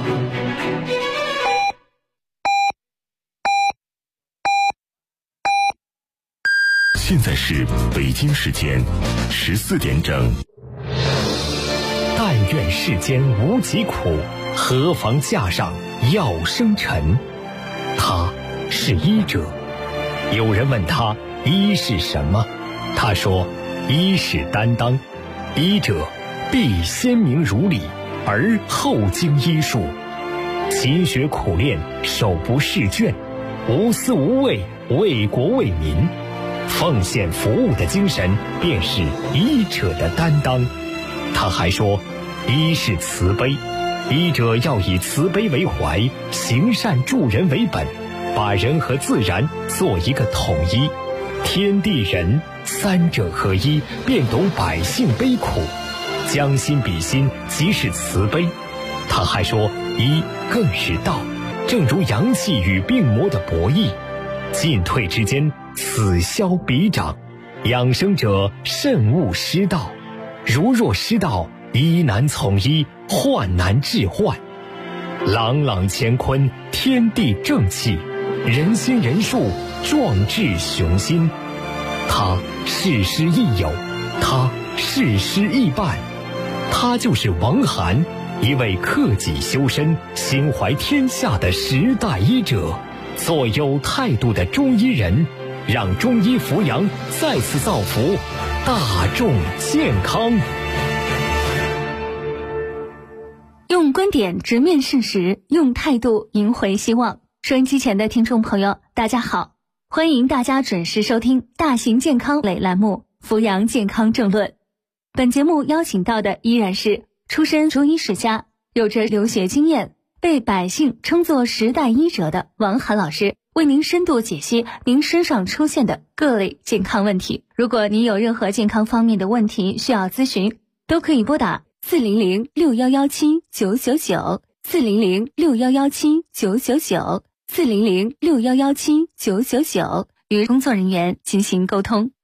现在是北京时间14点整。 但愿世间无疾苦，何妨架上药生尘。他是医者。有人问他医是什么，他说医是担当。医者必先明如理，而后经医术，勤学苦练，手不释卷，无私无畏，为国为民，奉献服务的精神便是医者的担当。他还说医是慈悲，医者要以慈悲为怀，行善助人为本，把人和自然做一个统一，天地人三者合一，便懂百姓悲苦，将心比心，即是慈悲。他还说医更是道，正如阳气与病魔的博弈，进退之间，此消彼长，养生者慎勿失道，如若失道，医难从医，患难治患。朗朗乾坤，天地正气，人心人术，壮志雄心。他事师亦友，他事师亦伴，他就是王涵，一位克己修身、心怀天下的时代医者，做有态度的中医人，让中医扶阳再次造福大众健康。 用观点直面事实，用态度赢回希望。收音机前的听众朋友，大家好，欢迎大家准时收听大型健康类栏目《扶阳健康政论》。本节目邀请到的依然是出身中医世家，有着留学经验，被百姓称作时代医者的王涵老师，为您深度解析您身上出现的各类健康问题。如果您有任何健康方面的问题需要咨询，都可以拨打400-6117-999，400-6117-999，400-6117-999，与工作人员进行沟通。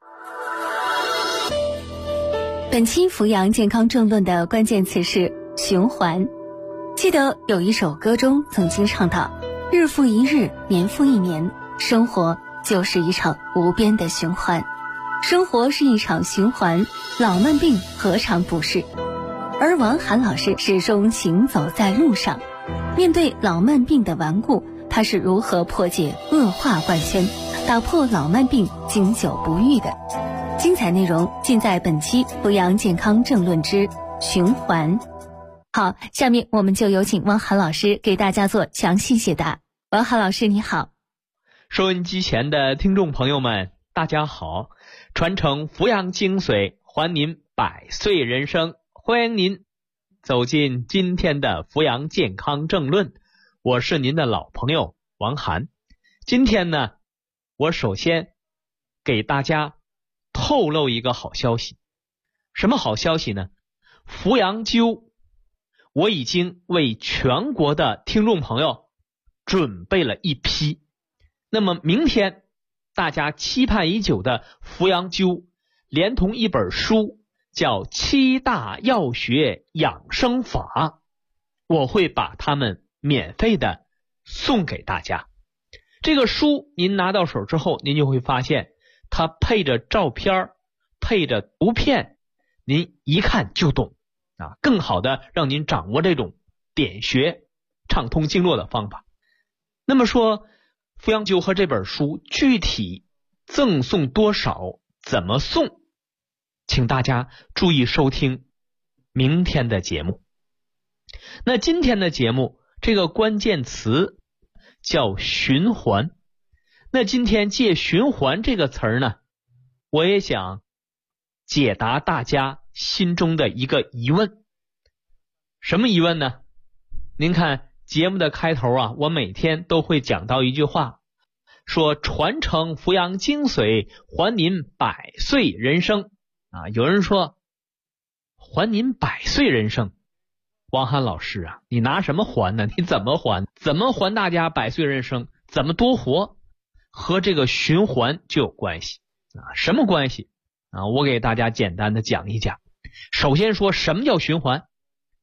本期扶阳健康政论的关键词是循环。记得有一首歌中曾经唱到，日复一日，年复一年，生活就是一场无边的循环。生活是一场循环，老慢病何尝不是？而王涵老师始终行走在路上，面对老慢病的顽固，他是如何破解恶化贯圈，打破老慢病经久不愈的？精彩内容尽在本期扶阳健康政论之循环。好，下面我们就有请王涵老师给大家做详细解答。王涵老师你好。 收音机前的听众朋友们大家好，传承扶阳精髓，还您百岁人生，欢迎您走进今天的扶阳健康政论，我是您的老朋友王涵。今天呢，我首先给大家透露一个好消息。什么好消息呢？扶阳灸我已经为全国的听众朋友准备了一批，那么明天大家期盼已久的扶阳灸连同一本书叫7大药学养生法，我会把它们免费的送给大家。这个书您拿到手之后，您就会发现它配着照片，配着图片，您一看就懂啊，更好的让您掌握这种点穴畅通经络的方法。那么说扶阳灸和这本书具体赠送多少，怎么送，请大家注意收听明天的节目。那今天的节目这个关键词叫循环。那今天借循环这个词儿呢，我也想解答大家心中的一个疑问。什么疑问呢？您看节目的开头啊，我每天都会讲到一句话，说传承扶阳精髓，还您百岁人生啊。有人说还您百岁人生，王涵老师啊，你拿什么还呢？你怎么还？怎么还大家百岁人生？怎么多活？和这个循环就有关系啊。什么关系啊？我给大家简单的讲一讲。首先说什么叫循环？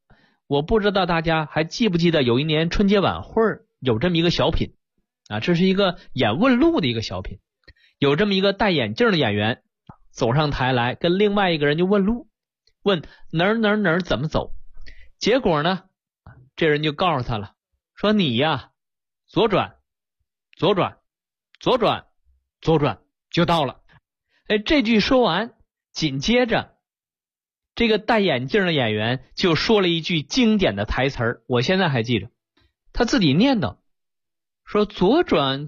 我不知道大家还记不记得有一年春节晚会有这么一个小品啊，这是一个演问路的一个小品，有这么一个戴眼镜的演员走上台来跟另外一个人就问路，问哪儿怎么走，结果呢这人就告诉他了，说你呀左转就到了。这句说完，紧接着这个戴眼镜的演员就说了一句经典的台词儿，我现在还记着，他自己念叨说左转，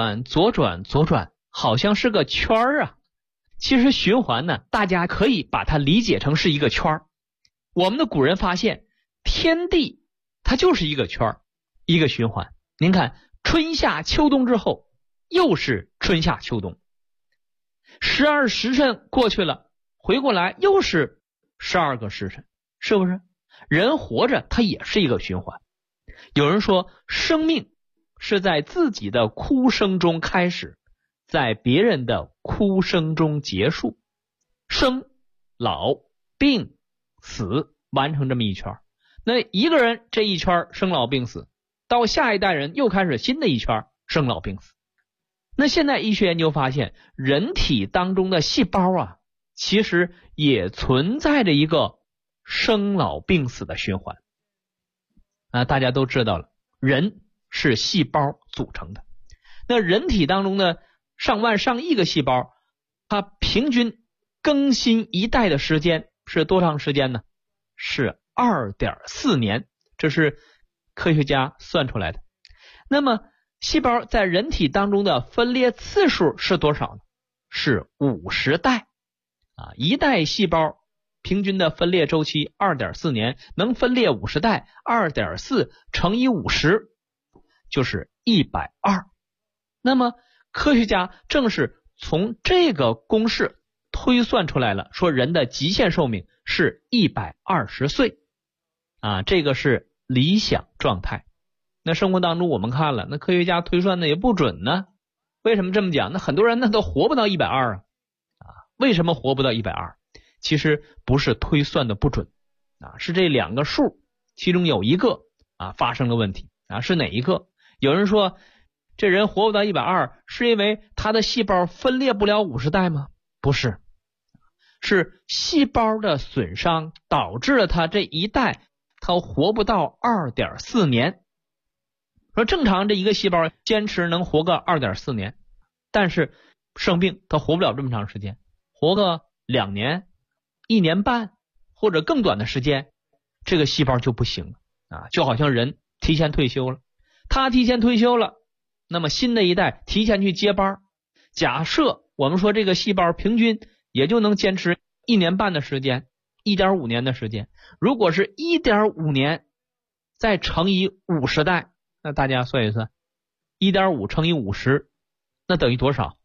好像是个圈儿啊。其实循环呢，大家可以把它理解成是一个圈儿。我们的古人发现天地它就是一个圈儿，一个循环。您看春夏秋冬之后又是春夏秋冬，12时辰过去了，回过来又是12个时辰，是不是？人活着它也是一个循环。有人说生命是在自己的哭声中开始，在别人的哭声中结束，生老病死完成这么一圈。那一个人这一圈生老病死，到下一代人又开始新的一圈生老病死。那现在医学研究发现，人体当中的细胞啊，其实也存在着一个生老病死的循环啊。大家都知道了，人是细胞组成的，那人体当中的上万上亿个细胞，它平均更新一代的时间是多长时间呢？是 2.4 年，这是科学家算出来的。那么细胞在人体当中的分裂次数是多少呢？是50代啊，一代细胞平均的分裂周期 2.4 年，能分裂50代， 2.4 乘以50就是120。那么科学家正是从这个公式推算出来了，说人的极限寿命是120岁啊，这个是理想状态。那生活当中我们看了，那科学家推算的也不准呢。为什么这么讲？那很多人那都活不到120啊。为什么活不到120？其实不是推算的不准啊，是这两个数其中有一个啊发生了问题啊。是哪一个？有人说这人活不到120是因为他的细胞分裂不了50代吗？不是，是细胞的损伤导致了他这一代他活不到 2.4 年。说正常这一个细胞坚持能活个 2.4 年，但是生病他活不了这么长时间，活个2年、1年半或者更短的时间，这个细胞就不行了啊，就好像人提前退休了，他提前退休了，那么新的一代提前去接班。假设我们说这个细胞平均也就能坚持1年半的时间， 1.5 年的时间，如果是 1.5 年再乘以50代，那大家算一算 1.5 乘以50那等于多少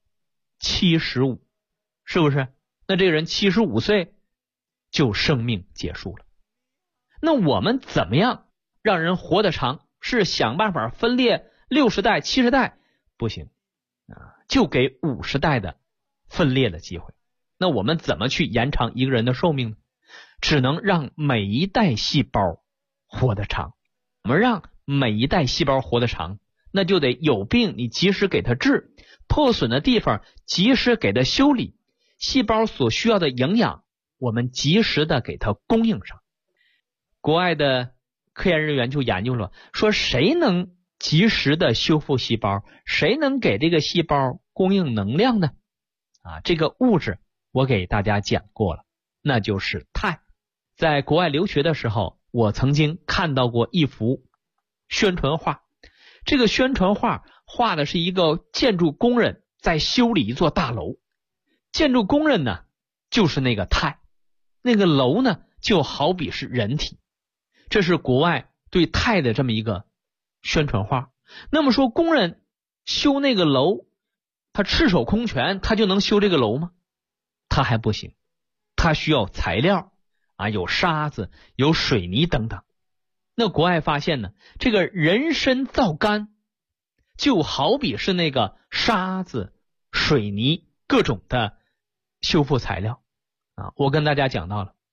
？75，是不是？那这个人75岁就生命结束了。那我们怎么样让人活得长？是想办法分裂60代、70代？不行啊，就给50代的分裂的机会。那我们怎么去延长一个人的寿命呢？只能让每一代细胞活得长。我们让每一代细胞活得长，那就得有病你及时给它治，破损的地方及时给它修理，细胞所需要的营养我们及时的给它供应上。国外的科研人员就研究了，说谁能及时的修复细胞，谁能给这个细胞供应能量呢？啊，这个物质我给大家讲过了，那就是钛。在国外留学的时候，我曾经看到过一幅宣传画，这个宣传画画的是一个建筑工人在修理一座大楼，建筑工人呢就是那个钛，那个楼呢就好比是人体，这是国外对钛的这么一个宣传画。那么说工人修那个楼，他赤手空拳他就能修这个楼吗？他还不行，他需要材料啊，有沙子有水泥等等。那国外发现呢，这个人参皂苷就好比是那个沙子水泥各种的修复材料啊。我跟大家讲到了，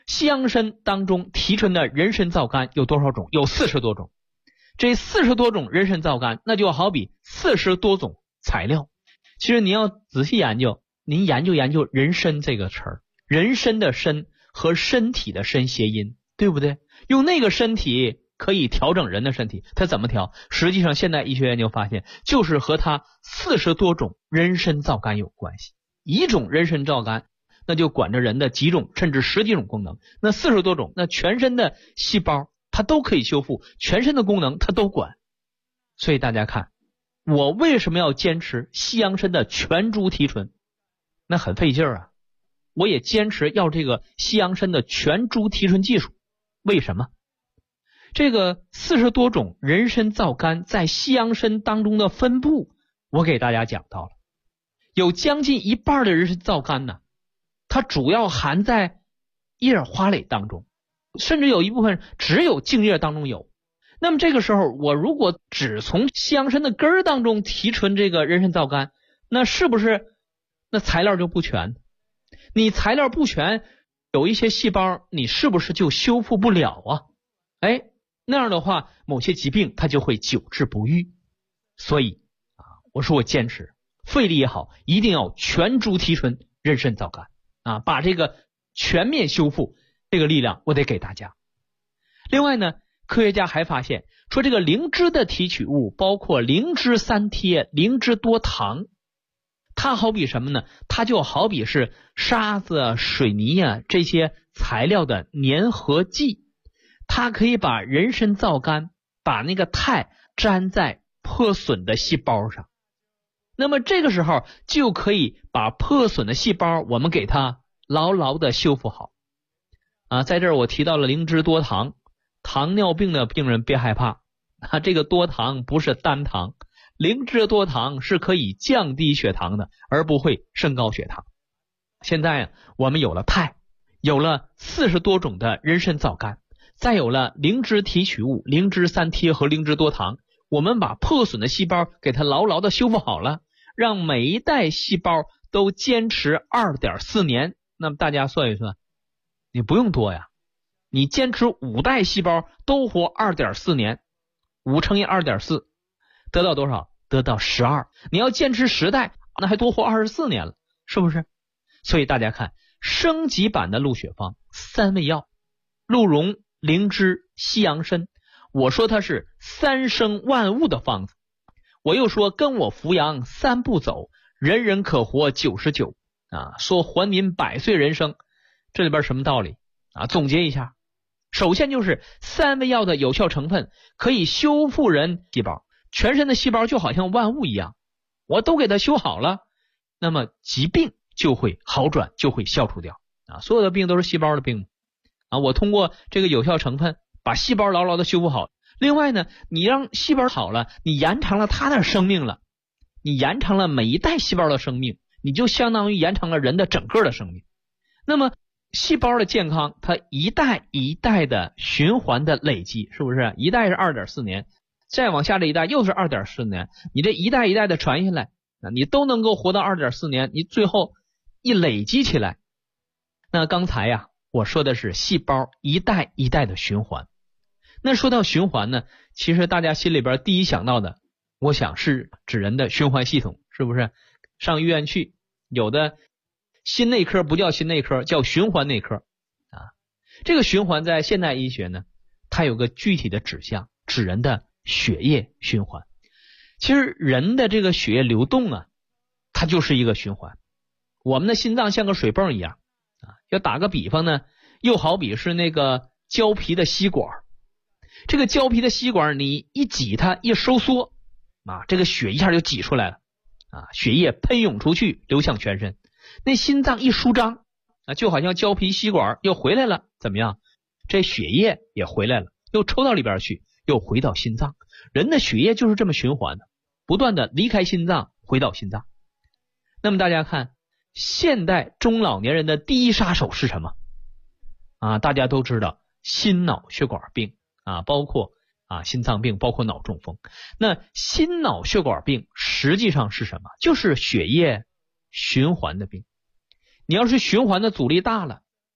西洋参当中提纯的人参皂苷有多少种？有40多种。这40多种人参皂苷，那就好比40多种材料。其实你要仔细研究，您研究研究人参这个词儿，人参的参和身体的身谐音，对不对？用那个身体可以调整人的身体，它怎么调？实际上现代医学研究发现，就是和它40多种人参皂苷有关系。一种人参皂苷那就管着人的几种甚至10几种功能，那40多种，那全身的细胞它都可以修复，全身的功能它都管。所以大家看，我为什么要坚持西洋参的全株提纯？那很费劲啊。我也坚持要这个西洋参的全株提纯技术。为什么？这个40多种人参皂苷在西洋参当中的分布，我给大家讲到了。有将近一半的人参皂苷呢，它主要含在叶花蕾当中，甚至有一部分只有茎叶当中有。那么这个时候，我如果只从西洋参的根儿当中提纯这个人参皂苷，那是不是那材料就不全？你材料不全，有一些细胞你是不是就修复不了啊？那样的话，某些疾病它就会久治不愈。所以我说我坚持，费力也好，一定要全株提纯人参皂苷把这个全面修复这个力量我得给大家。另外呢，科学家还发现说，这个灵芝的提取物包括灵芝三萜、灵芝多糖，它好比什么呢？它就好比是沙子、水泥这些材料的粘合剂，它可以把人参皂苷把那个肽粘在破损的细胞上，那么这个时候就可以把破损的细胞我们给它牢牢的修复好在这儿我提到了灵芝多糖，糖尿病的病人别害怕这个多糖不是单糖，灵芝多糖是可以降低血糖的，而不会升高血糖。现在我们有了肽，有了40多种的人参皂苷，再有了灵芝提取物、灵芝三萜和灵芝多糖，我们把破损的细胞给它牢牢的修复好了，让每一代细胞都坚持 2.4 年。那么大家算一算，你不用多呀，你坚持5代细胞都活 2.4 年，5乘以 2.4 得到多少？得到12。你要坚持10代，那还多活24年了，是不是？所以大家看，升级版的鹿血方3味药，鹿茸、灵芝、西洋参，我说它是3生万物的方子。我又说跟我扶阳3步走，人人可活99说还民100岁人生，这里边什么道理总结一下，首先就是3味药的有效成分可以修复人细胞，全身的细胞就好像万物一样，我都给它修好了，那么疾病就会好转，就会消除掉所有的病都是细胞的病我通过这个有效成分把细胞牢牢的修复好。另外呢，你让细胞好了，你延长了它的生命了，你延长了每一代细胞的生命，你就相当于延长了人的整个的生命。那么细胞的健康，它一代一代的循环的累积，是不是？一代是 2.4 年，再往下这一代又是 2.4 年，你这一代一代的传下来，你都能够活到 2.4 年，你最后一累积起来。那刚才我说的是细胞一代一代的循环。那说到循环呢，其实大家心里边第一想到的，我想是指人的循环系统，是不是？上医院去，有的心内科不叫心内科，叫循环内科这个循环在现代医学呢，它有个具体的指向，指人的血液循环。其实人的这个血液流动它就是一个循环。我们的心脏像个水泵一样要打个比方呢，又好比是那个胶皮的吸管，这个胶皮的吸管你一挤它一收缩这个血一下就挤出来了血液喷涌出去流向全身。那心脏一舒张就好像胶皮吸管又回来了，怎么样？这血液也回来了，又抽到里边去，又回到心脏。人的血液就是这么循环的，不断的离开心脏回到心脏。那么大家看，现代中老年人的第一杀手是什么大家都知道，心脑血管病包括心脏病，包括脑中风。那心脑血管病实际上是什么？就是血液循环的病。你要是循环的阻力大了，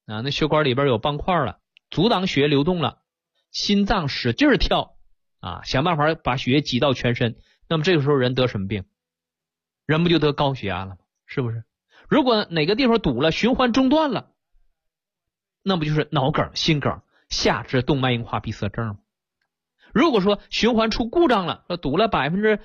啊，那血管里边有斑块了，阻挡血液流动了，心脏使劲跳啊，想办法把血液挤到全身。那么这个时候人得什么病？人不就得高血压了吗？是不是？如果哪个地方堵了，循环中断了，那不就是脑梗、心梗、下肢动脉硬化闭塞症吗？如果说循环出故障了，说堵了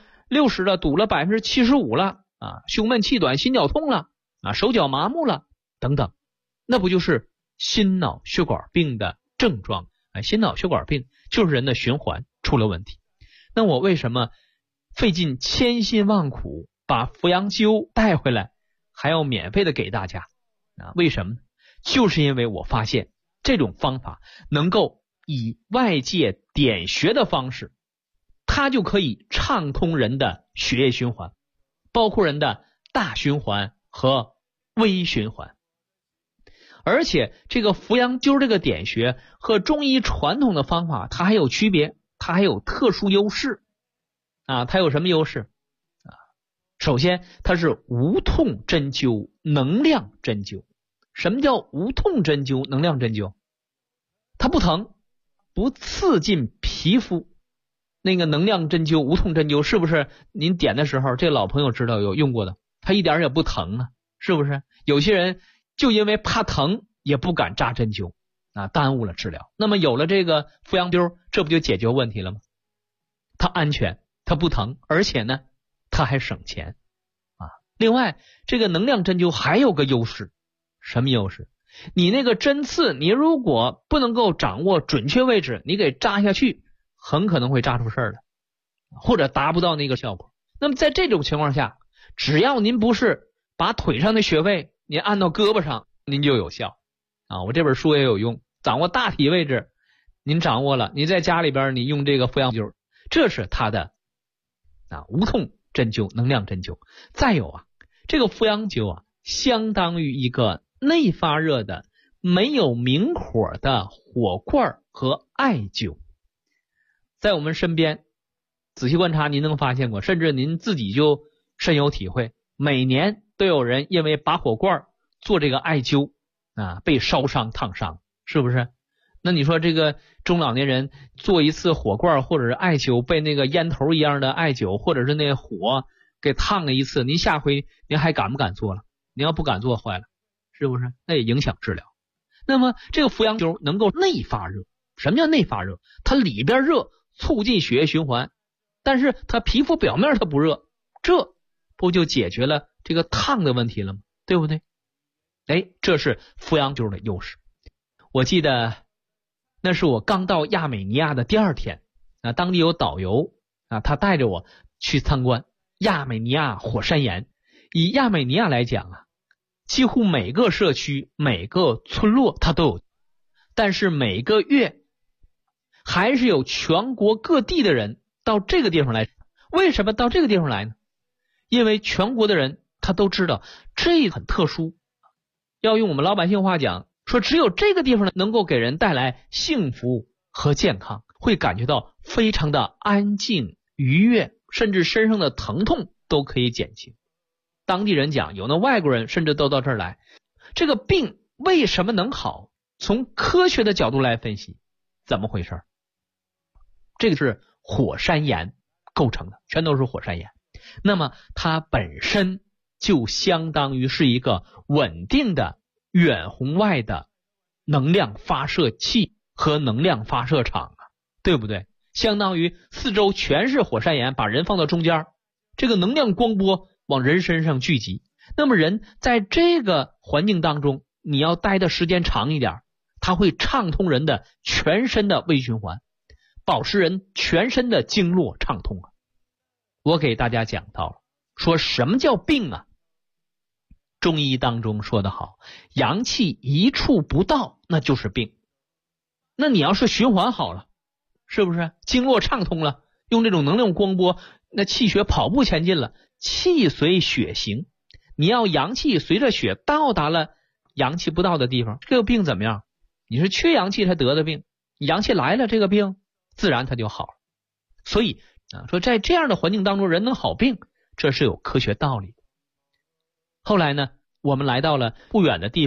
60% 了，堵了 75% 了啊，胸闷气短、心绞痛了啊，手脚麻木了等等，那不就是心脑血管病的症状？心脑血管病就是人的循环出了问题。那我为什么费尽千辛万苦把扶阳灸带回来，还要免费的给大家啊？为什么呢？就是因为我发现这种方法能够以外界点穴的方式，它就可以畅通人的血液循环，包括人的大循环和微循环。而且这个扶阳灸这个点穴和中医传统的方法它还有区别，它还有特殊优势啊。它有什么优势啊？首先它是无痛针灸、能量针灸。什么叫无痛针灸、能量针灸？它不疼，不刺进皮肤。那个能量针灸、无痛针灸是不是您点的时候，这老朋友知道有用过的，它一点也不疼啊，是不是？有些人就因为怕疼也不敢扎针灸啊，耽误了治疗。那么有了这个扶阳灸，这不就解决问题了吗？它安全，它不疼，而且呢它还省钱啊。另外这个能量针灸还有个优势，什么优势？你那个针刺，你如果不能够掌握准确位置，你给扎下去很可能会扎出事儿来，或者达不到那个效果。那么在这种情况下，只要您不是把腿上的穴位您按到胳膊上，您就有效啊。我这本书也有用，掌握大体位置您掌握了，你在家里边你用这个扶阳灸，这是它的无痛针灸、能量针灸。再有这个扶阳灸相当于一个内发热的没有明火的火罐和艾灸。在我们身边仔细观察，您能发现过，甚至您自己就深有体会，每年都有人因为拔火罐做这个艾灸被烧伤烫伤，是不是？那你说这个中老年人做一次火罐或者是艾灸，被那个烟头一样的艾灸或者是那个火给烫了一次，您下回您还敢不敢做了？您要不敢做坏了，是不是？那也影响治疗。那么这个扶阳灸能够内发热。什么叫内发热？它里边热，促进血液循环，但是它皮肤表面它不热，这不就解决了这个烫的问题了吗？对不对？这是扶阳灸的优势。我记得那是我刚到亚美尼亚的第2天当地有导游他带着我去参观亚美尼亚火山岩。以亚美尼亚来讲几乎每个社区、每个村落它都有，但是每个月还是有全国各地的人到这个地方来。为什么到这个地方来呢？因为全国的人他都知道这很特殊，要用我们老百姓话讲，说只有这个地方能够给人带来幸福和健康，会感觉到非常的安静愉悦，甚至身上的疼痛都可以减轻。当地人讲，有那外国人甚至都到这儿来。这个病为什么能好？从科学的角度来分析，怎么回事？这个是火山岩构成的，全都是火山岩。那么它本身就相当于是一个稳定的远红外的能量发射器和能量发射场对不对？相当于四周全是火山岩，把人放到中间，这个能量光波往人身上聚集。那么人在这个环境当中，你要待的时间长一点，它会畅通人的全身的微循环，保持人全身的经络畅通我给大家讲到了，说什么叫病中医当中说得好，阳气一处不到，那就是病。那你要是循环好了，是不是经络畅通了，用这种能量光波，那气血跑步前进了，气随血行，你要阳气随着血到达了阳气不到的地方，这个病怎么样？你是缺阳气才得的病，阳气来了，这个病自然它就好了。所以说在这样的环境当中人能好病，这是有科学道理的。后来呢，我们来到了不远的地方，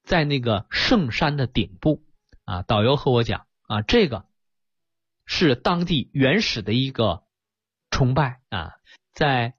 在那个圣山的顶部啊，导游和我讲啊，这个是当地原始的一个崇拜啊，在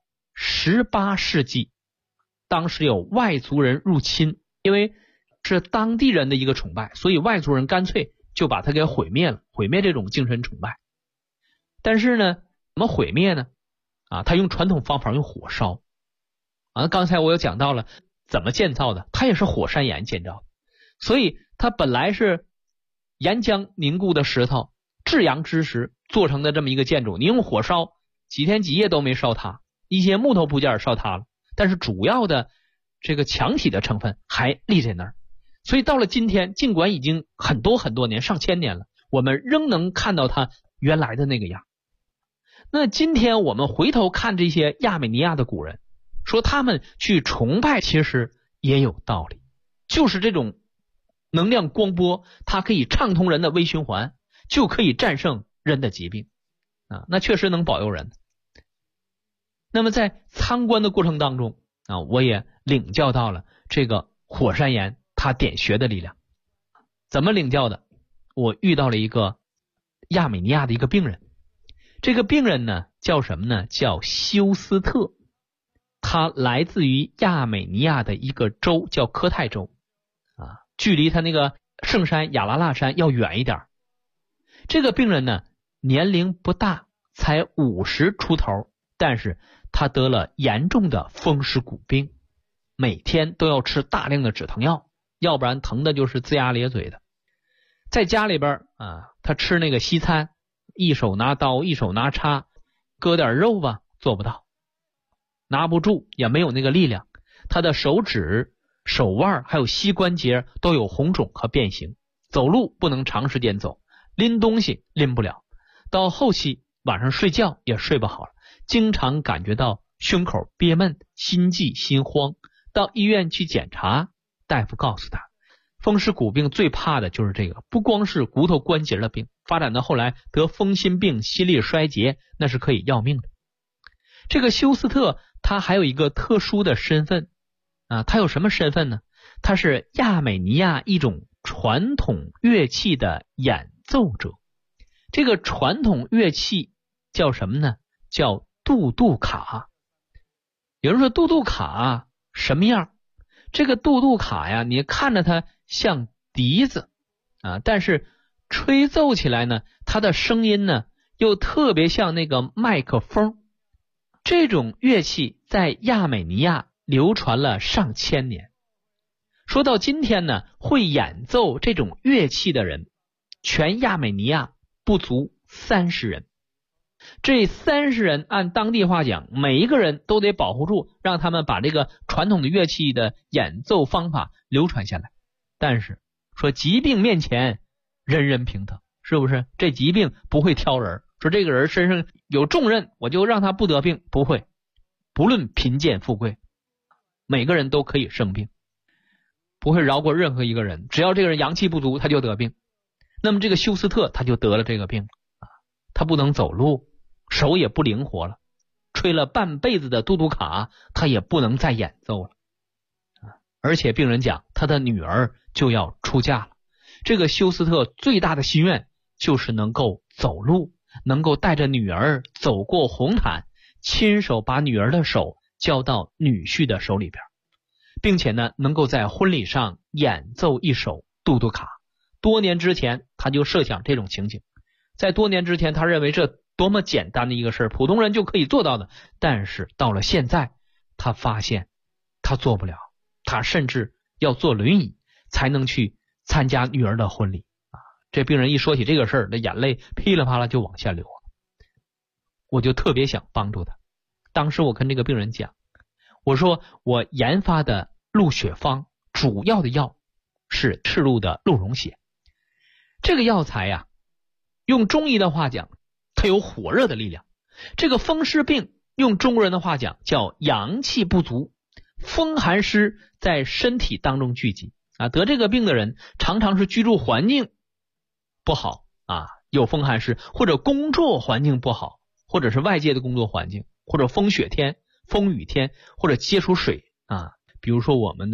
18世纪，当时有外族人入侵，因为是当地人的一个崇拜，所以外族人干脆就把它给毁灭了，毁灭这种精神崇拜。但是呢，怎么毁灭呢？啊，他用传统方法，用火烧。啊，刚才我有讲到了怎么建造的，它也是火山岩建造的，所以它本来是岩浆凝固的石头，至阳之石做成的这么一个建筑，你用火烧几天几夜都没烧塌，一些木头部件烧塌了，但是主要的这个墙体的成分还立在那儿。所以到了今天，尽管已经很多年，上千年了，我们仍能看到它原来的那个样。那今天我们回头看这些亚美尼亚的古人，说他们去崇拜其实也有道理，就是这种能量光波，它可以畅通人的微循环，就可以战胜人的疾病啊，那确实能保佑人。那么在参观的过程当中啊，我也领教到了这个火山岩它点穴的力量。怎么领教的？我遇到了一个亚美尼亚的一个病人，这个病人呢叫什么呢？叫休斯特，他来自于亚美尼亚的一个州叫科泰州啊，距离他那个圣山雅拉腊山要远一点。这个病人呢年龄不大，才50出头，但是他得了严重的风湿骨病，每天都要吃大量的止疼药，要不然疼的就是龇牙咧嘴的。在家里边啊，他吃那个西餐，一手拿刀一手拿叉，割点肉吧做不到，拿不住，也没有那个力量。他的手指、手腕还有膝关节都有红肿和变形，走路不能长时间走，拎东西拎不了，到后期晚上睡觉也睡不好了，经常感觉到胸口憋闷，心悸心慌。到医院去检查，大夫告诉他，风湿骨病最怕的就是这个，不光是骨头关节的病，发展到后来得风心病、心力衰竭，那是可以要命的。这个休斯特他还有一个特殊的身份啊，他有什么身份呢？他是亚美尼亚一种传统乐器的演奏者。这个传统乐器叫什么呢？叫杜杜卡。有人说杜杜卡什么样？这个杜杜卡呀，你看着它像笛子啊，但是吹奏起来呢，它的声音呢又特别像那个麦克风。这种乐器在亚美尼亚流传了上千年。说到今天呢，会演奏这种乐器的人，全亚美尼亚不足30人。这30人按当地话讲，每一个人都得保护住，让他们把这个传统的乐器的演奏方法流传下来。但是说疾病面前人人平等，是不是？这疾病不会挑人，说这个人身上有重任我就让他不得病，不会。不论贫贱富贵，每个人都可以生病，不会饶过任何一个人，只要这个人阳气不足他就得病。那么这个休斯特他就得了这个病啊，他不能走路，手也不灵活了，吹了半辈子的杜杜卡他也不能再演奏了。而且病人讲他的女儿就要出嫁了，这个休斯特最大的心愿就是能够走路，能够带着女儿走过红毯，亲手把女儿的手交到女婿的手里边，并且呢能够在婚礼上演奏一首杜杜卡。多年之前他就设想这种情景，在多年之前他认为这多么简单的一个事，普通人就可以做到的，但是到了现在他发现他做不了，他甚至要坐轮椅才能去参加女儿的婚礼啊！这病人一说起这个事儿，那眼泪噼里啪啦就往下流。我就特别想帮助他。当时我跟这个病人讲，我说我研发的鹿血方主要的药是赤鹿的鹿茸血。这个药材呀，用中医的话讲，它有火热的力量。这个风湿病用中国人的话讲叫阳气不足，风寒湿在身体当中聚集啊，得这个病的人常常是居住环境不好啊，有风寒湿，或者工作环境不好，或者是外界的工作环境，或者风雪天、风雨天，或者接触水啊，比如说我们的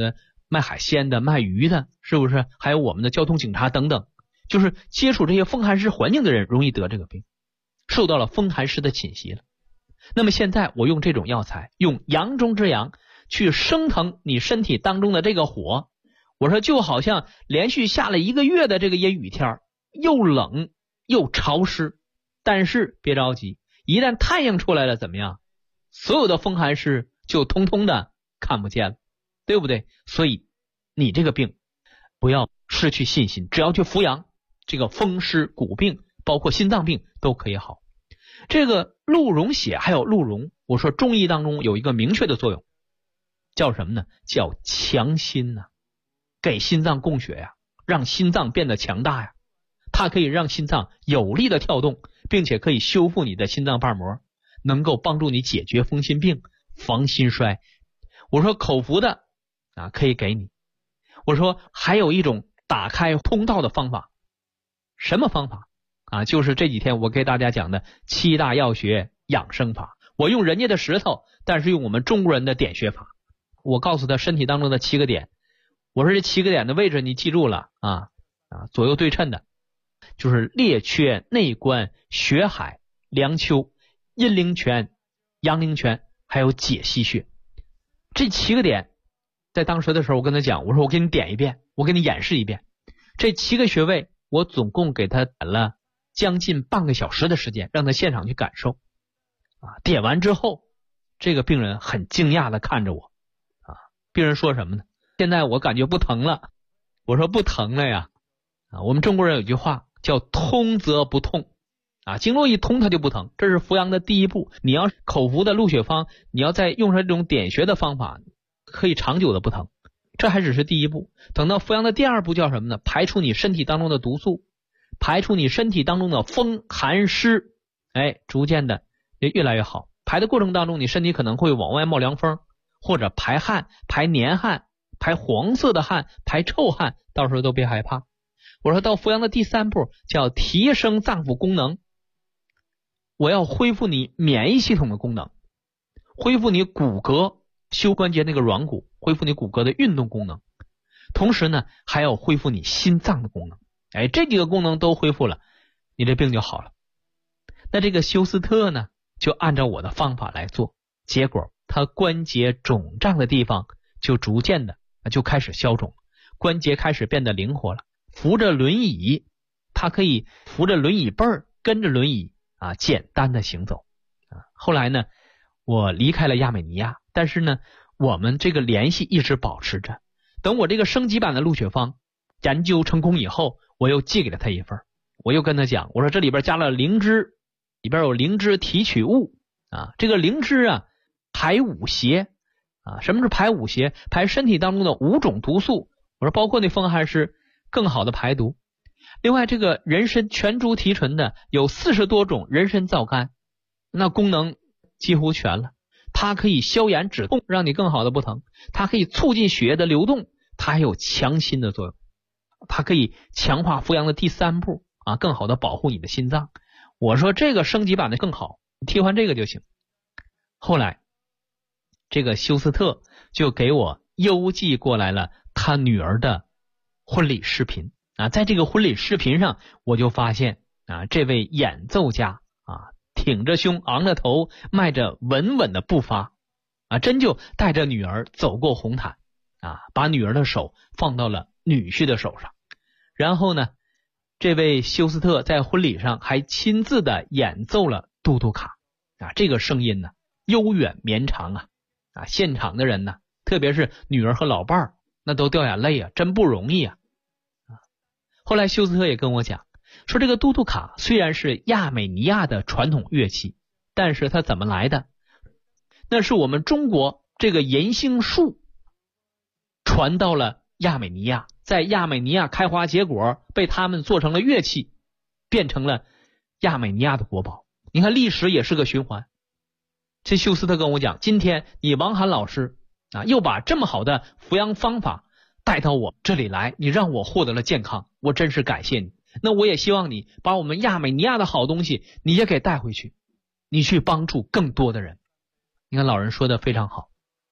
卖海鲜的、卖鱼的，是不是？还有我们的交通警察等等，就是接触这些风寒湿环境的人容易得这个病，受到了风寒湿的侵袭了。那么现在我用这种药材，用阳中之阳去升腾你身体当中的这个火，我说就好像连续下了1个月的这个阴雨天，又冷又潮湿，但是别着急，一旦太阳出来了怎么样？所有的风寒湿就通通的看不见了，对不对？所以你这个病不要失去信心，只要去服阳，这个风湿骨病包括心脏病都可以好。这个鹿茸血还有鹿茸，我说中医当中有一个明确的作用，叫什么呢？叫强心呐，给心脏供血呀，让心脏变得强大呀。它可以让心脏有力的跳动，并且可以修复你的心脏瓣膜，能够帮助你解决风心病、防心衰。我说口服的可以给你。我说还有一种打开通道的方法，什么方法就是这几天我给大家讲的7大药学养生法。我用人家的石头，但是用我们中国人的点穴法。我告诉他身体当中的7个点，我说这7个点的位置你记住了左右对称的，就是列缺、内关、血海、梁丘、阴陵泉、阳陵泉，还有解析穴。这7个点在当时的时候我跟他讲，我说我给你点一遍，我给你演示一遍。这7个穴位我总共给他点了将近半个小时的时间，让他现场去感受点完之后，这个病人很惊讶的看着我病人说什么呢？现在我感觉不疼了。我说不疼了呀我们中国人有句话叫通则不痛经络一通它就不疼，这是服阳的第一步。你要口服的鹿血方，你要再用上这种点穴的方法，可以长久的不疼，这还只是第一步。等到服阳的第2步叫什么呢？排出你身体当中的毒素，排出你身体当中的风寒湿，逐渐的也越来越好。排的过程当中，你身体可能会往外冒凉风，或者排汗、排黏汗、排黄色的汗、排臭汗，到时候都别害怕。我说到服阳的第3步叫提升脏腑功能，我要恢复你免疫系统的功能，恢复你骨骼修关节那个软骨，恢复你骨骼的运动功能，同时呢还要恢复你心脏的功能。这几个功能都恢复了，你这病就好了。那这个休斯特呢就按照我的方法来做，结果他关节肿胀的地方就逐渐的就开始消肿，关节开始变得灵活了。扶着轮椅，他可以扶着轮椅背儿，跟着轮椅简单的行走后来呢我离开了亚美尼亚，但是呢我们这个联系一直保持着。等我这个升级版的鹿血方研究成功以后，我又寄给了他一份，我又跟他讲，我说这里边加了灵芝，里边有灵芝提取物这个灵芝排5邪什么是排5邪？排身体当中的5种毒素，我说包括那风寒湿，更好的排毒。另外这个人参全株提纯的有40多种人参皂苷，那功能几乎全了。它可以消炎止痛，让你更好的不疼，它可以促进血液的流动，它还有强心的作用，它可以强化服阳的第3步更好的保护你的心脏。我说这个升级版的更好，替换这个就行。后来这个休斯特就给我邮寄过来了他女儿的婚礼视频在这个婚礼视频上我就发现这位演奏家挺着胸昂着头，迈着稳稳的步伐真就带着女儿走过红毯把女儿的手放到了女婿的手上。然后呢这位休斯特在婚礼上还亲自的演奏了杜杜卡这个声音呢悠远绵长现场的人呢，特别是女儿和老伴儿，那都掉眼泪真不容易后来休斯特也跟我讲说，这个杜杜卡虽然是亚美尼亚的传统乐器，但是它怎么来的？那是我们中国这个银杏树传到了亚美尼亚，在亚美尼亚开花结果，被他们做成了乐器，变成了亚美尼亚的国宝。你看历史也是个循环。这休斯特跟我讲，今天你王涵老师又把这么好的服阳方法带到我这里来，你让我获得了健康，我真是感谢你。那我也希望你把我们亚美尼亚的好东西你也给带回去，你去帮助更多的人。你看老人说的非常好，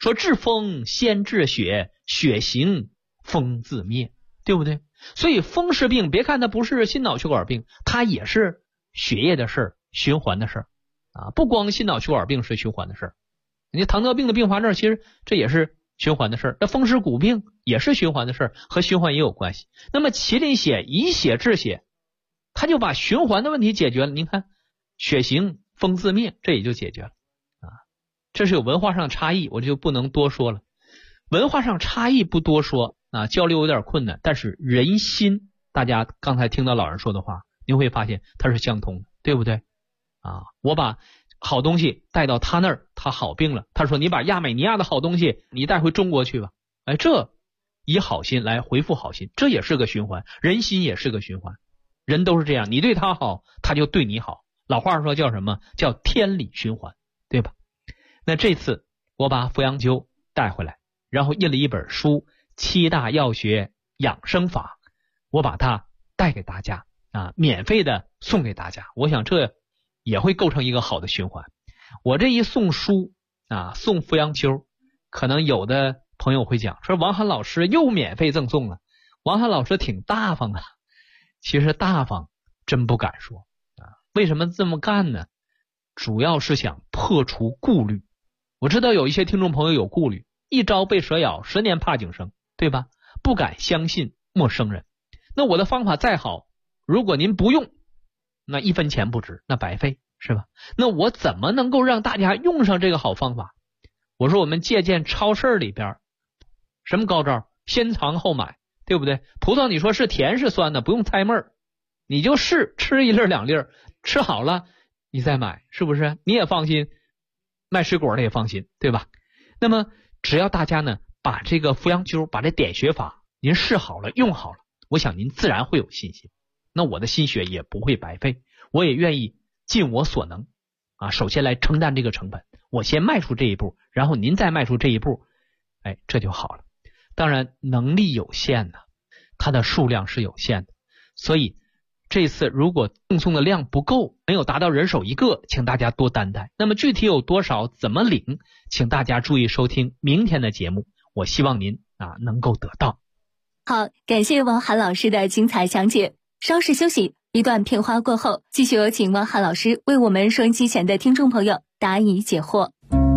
说治风先治血，血行风自灭，对不对？所以风湿病别看它不是心脑血管病，它也是血液的事儿，循环的事儿啊。不光心脑血管病是循环的事儿，你糖尿病的并发症其实这也是循环的事儿，那风湿骨病也是循环的事儿，和循环也有关系。那么麒麟血以血治血，它就把循环的问题解决了。您看血行风自灭，这也就解决了啊。这是有文化上差异，我就不能多说了。文化上差异不多说啊，交流有点困难，但是人心，大家刚才听到老人说的话，您会发现它是相通的，对不对啊？我把好东西带到他那儿，他好病了，他说你把亚美尼亚的好东西你带回中国去吧，哎，这以好心来回复好心，这也是个循环，人心也是个循环，人都是这样，你对他好，他就对你好。老话说叫什么？叫天理循环，对吧？那这次我把扶阳灸带回来，然后印了一本书《7大药学养生法》，我把它带给大家啊，免费的送给大家。我想这也会构成一个好的循环。我这一送书啊，送扶阳灸，可能有的朋友会讲说王涵老师又免费赠送了，王涵老师挺大方啊。其实大方真不敢说啊。为什么这么干呢？主要是想破除顾虑。我知道有一些听众朋友有顾虑，一朝被蛇咬，10年怕井绳，对吧？不敢相信陌生人。那我的方法再好，如果您不用，那1分钱不值，那白费，是吧？那我怎么能够让大家用上这个好方法？我说我们借鉴超市里边什么高招，先尝后买，对不对？葡萄你说是甜是酸的，不用猜闷儿，你就试吃1粒2粒，吃好了你再买，是不是？你也放心，卖水果的也放心，对吧？那么只要大家呢把这个扶阳灸，把这点穴法您试好了用好了，我想您自然会有信心，那我的心血也不会白费，我也愿意尽我所能啊，首先来承担这个成本，我先迈出这一步，然后您再迈出这一步，哎，这就好了。当然能力有限呢，它的数量是有限的，所以这次如果赠送的量不够，没有达到人手1个，请大家多担待。那么具体有多少，怎么领，请大家注意收听明天的节目，我希望您能够得到。 好，感谢王涵老师的精彩讲解。稍事休息，一段片花过后，继续有请王涵老师为我们收音机前的听众朋友答疑解惑。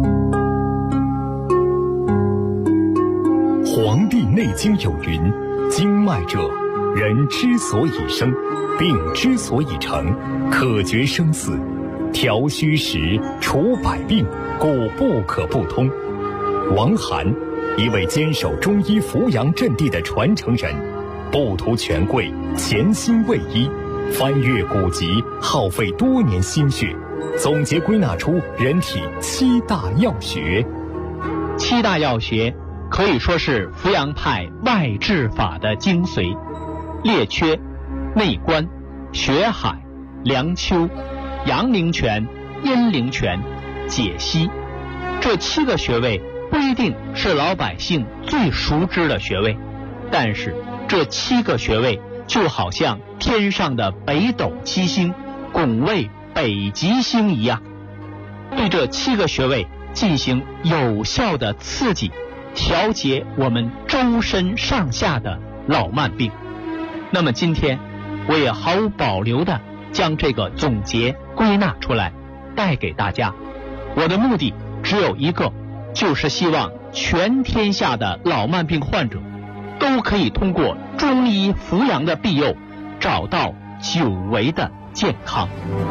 黄帝内经有云，经脉者，人之所以生，病之所以成，可决生死，调虚实，除百病，故不可不通。王涵，一位坚守中医扶阳阵地的传承人，不图权贵，潜心为医，翻阅古籍，耗费多年心血，总结归纳出人体7大药学。 7大药学可以说是扶阳派外治法的精髓，列缺、内关、血海、梁丘、阳陵泉、阴陵泉、解析，这7个穴位不一定是老百姓最熟知的穴位，但是这7个穴位就好像天上的北斗七星拱卫北极星一样，对这7个穴位进行有效的刺激，调节我们周身上下的老慢病。那么今天我也毫无保留的将这个总结归纳出来带给大家，我的目的只有一个，就是希望全天下的老慢病患者都可以通过中医扶阳的庇佑，找到久违的健康。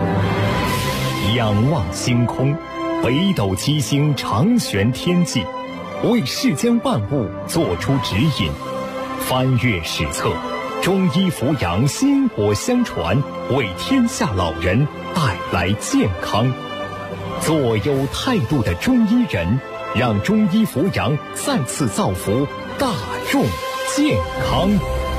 仰望星空，北斗七星长悬天际，为世间万物做出指引。翻阅史册，中医扶阳薪火相传，为天下老人带来健康。做有态度的中医人，让中医扶阳再次造福大众健康。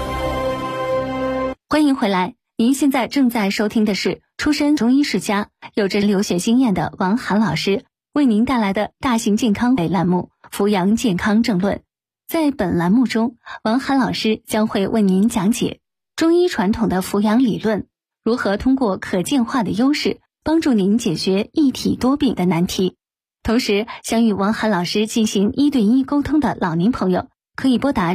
欢迎回来，您现在正在收听的是出身中医世家、有着留学经验的王涵老师为您带来的大型健康类栏目《扶阳健康政论》。在本栏目中，王涵老师将会为您讲解中医传统的扶阳理论，如何通过可见化的优势帮助您解决一体多病的难题。 同时，想与王涵老师进行1对1沟通的老年朋友，可以拨打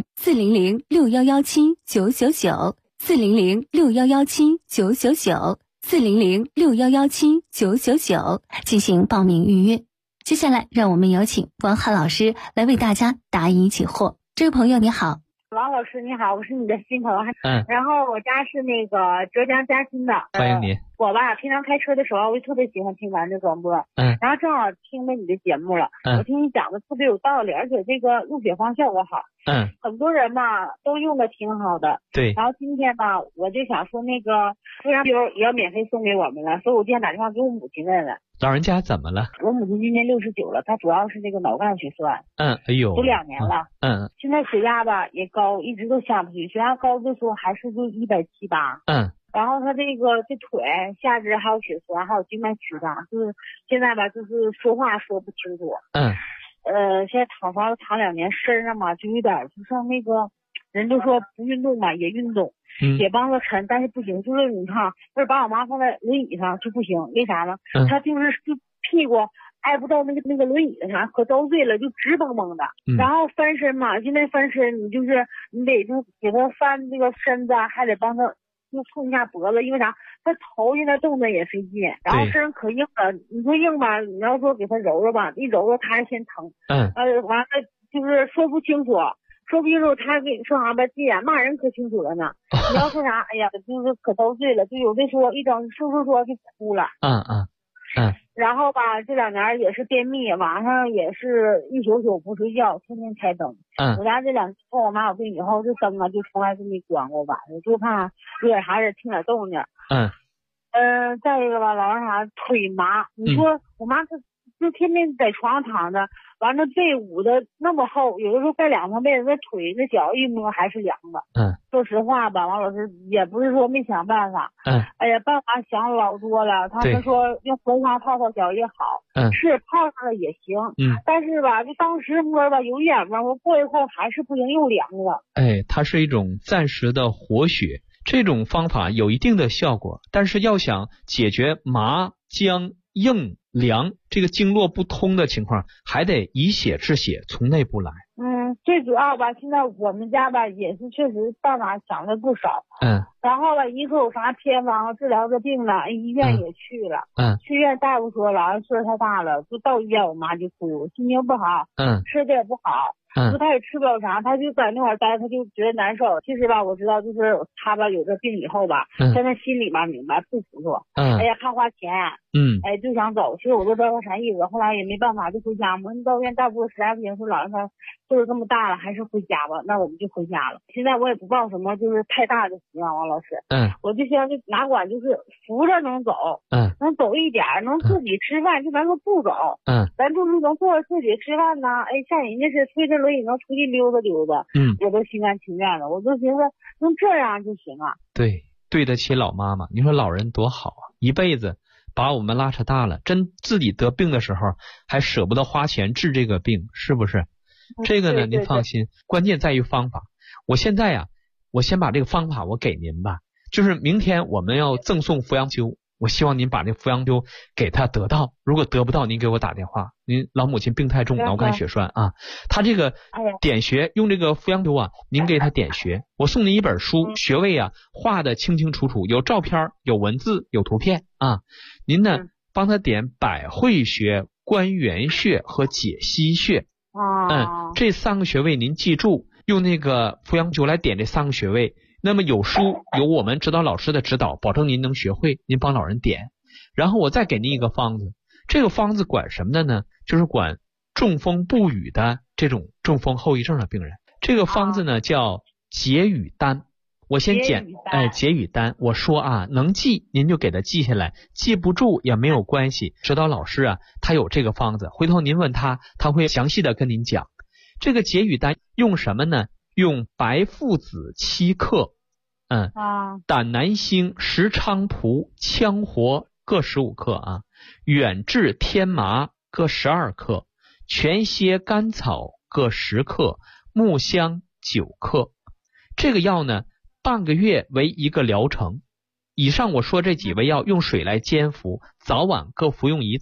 400-6117-999，400-6117-999，400-6117-999进行报名预约。接下来，让我们有请王涵老师来为大家答疑解惑。这位朋友你好。 王老师你好，我是你的新朋友。然后我家是那个浙江嘉兴的。 欢迎您。 我吧，平常开车的时候，我就特别喜欢听咱这广播。然后正好听了你的节目了。我听你讲的特别有道理，而且这个入血方效果好。很多人嘛都用的挺好的。 对。 然后今天吧，我就想说那个富阳酒也要免费送给我们了，所以我今天打电话给我母亲问问。 老人家怎么了？ 我母亲今年69了，她主要是那个脑干血栓。 哎呦， 都2年了。现在血压吧也高，一直都下不去。血压高的时候还是就170、180。然后他这腿下肢还有血栓，还有静脉曲张，就是现在吧，就是说话说不清楚。现在躺房躺2年，身上嘛就有点就像那个人就说不运动嘛也运动，也帮着沉，但是不行，就是你看，要是把我妈放在轮椅上就不行，为啥呢？她就屁股挨不到那个轮椅上，可遭罪了，就直蹦蹦的。然后翻身嘛，现在翻身你得就给他翻这个身子，还得帮他就冲一下脖子，因为啥？他头现在动的也费劲，然后身上可硬了。你说硬吧，你要说给他揉揉吧，一揉揉他还先疼。完了就是说不清楚，他给你说啥吧，急眼骂人可清楚了呢。你要说啥，哎呀，就是可遭罪了，就有的说一整说就哭了。然后吧，这2年也是便秘，晚上也是一宿宿不睡觉，天天开灯。我家这2年跟我妈有病以后，这灯啊就从来就没关过，晚上就怕有点啥事听点动静。再一个吧，老是啥腿麻，你说我妈就天天在床上躺着，完了被捂的那么厚，有的时候盖2层被子，那腿那脚一摸还是凉的。说实话吧，王老师也不是说没想办法。哎呀，办法想老多了。他们说用红花泡泡脚也好。是泡上了也行。但是吧，就当时摸吧有点味，我过一会儿还是不行，又凉了。 它是一种暂时的活血，这种方法有一定的效果，但是要想解决麻、僵、硬、凉这个经络不通的情况，还得以血治血，从内部来。 最主要吧，现在我们家吧也是确实办法想的不少。然后吧，一说有啥偏方治疗这病了，医院也去了。去医院大夫说老人岁数太大了，就到医院我妈就哭，心情不好。吃的也不好。说他也吃不了啥，他就在那会儿待，他就觉得难受。其实吧，我知道就是他吧有这病以后吧，在他心里吧明白不服输。哎呀，怕花钱。就想走。其实我都知道他啥意思，后来也没办法就回家嘛。到医院大夫实在不行，说老人他岁数这么大了，还是回家吧。那我们就回家了。现在我也不抱什么就是太大的希望，王老师。我就想就哪管就是扶着能走。能走一点，能自己吃饭，就咱说不走。咱就是能坐着自己吃饭呢。像人家是推着轮椅能出去溜达溜达。我都心甘情愿的。我就寻思能这样就行啊。 对得起老妈妈。你说老人多好啊，一辈子把我们拉扯大了，真自己得病的时候还舍不得花钱治这个病，是不是？这个呢您放心，关键在于方法。我现在我先把这个方法我给您吧，就是明天我们要赠送扶阳灸，我希望您把这扶阳灸给他得到，如果得不到您给我打电话。您老母亲病太重，脑干血栓啊，他这个点穴用这个扶阳灸您给他点穴，我送您一本书，穴位画的清清楚楚，有照片有文字有图片您呢帮他点百会穴、关元穴和解溪穴。这3个穴位您记住，用那个扶阳灸来点这3个穴位。那么有书有我们指导老师的指导，保证您能学会，您帮老人点。然后我再给您一个方子，这个方子管什么的呢？就是管中风不语的这种中风后遗症的病人。这个方子呢叫解语丹。我先解语丹，我说能记您就给他记下来，记不住也没有关系。指导老师他有这个方子，回头您问他会详细的跟您讲。这个解语丹用什么呢？用白附子7克，胆南星、石菖蒲、羌活各15克远志、天麻各12克，全蝎甘草各10克，木香9克。这个药呢半个月为一个疗程。以上我说这几味药用水来煎服，早晚各服用1次，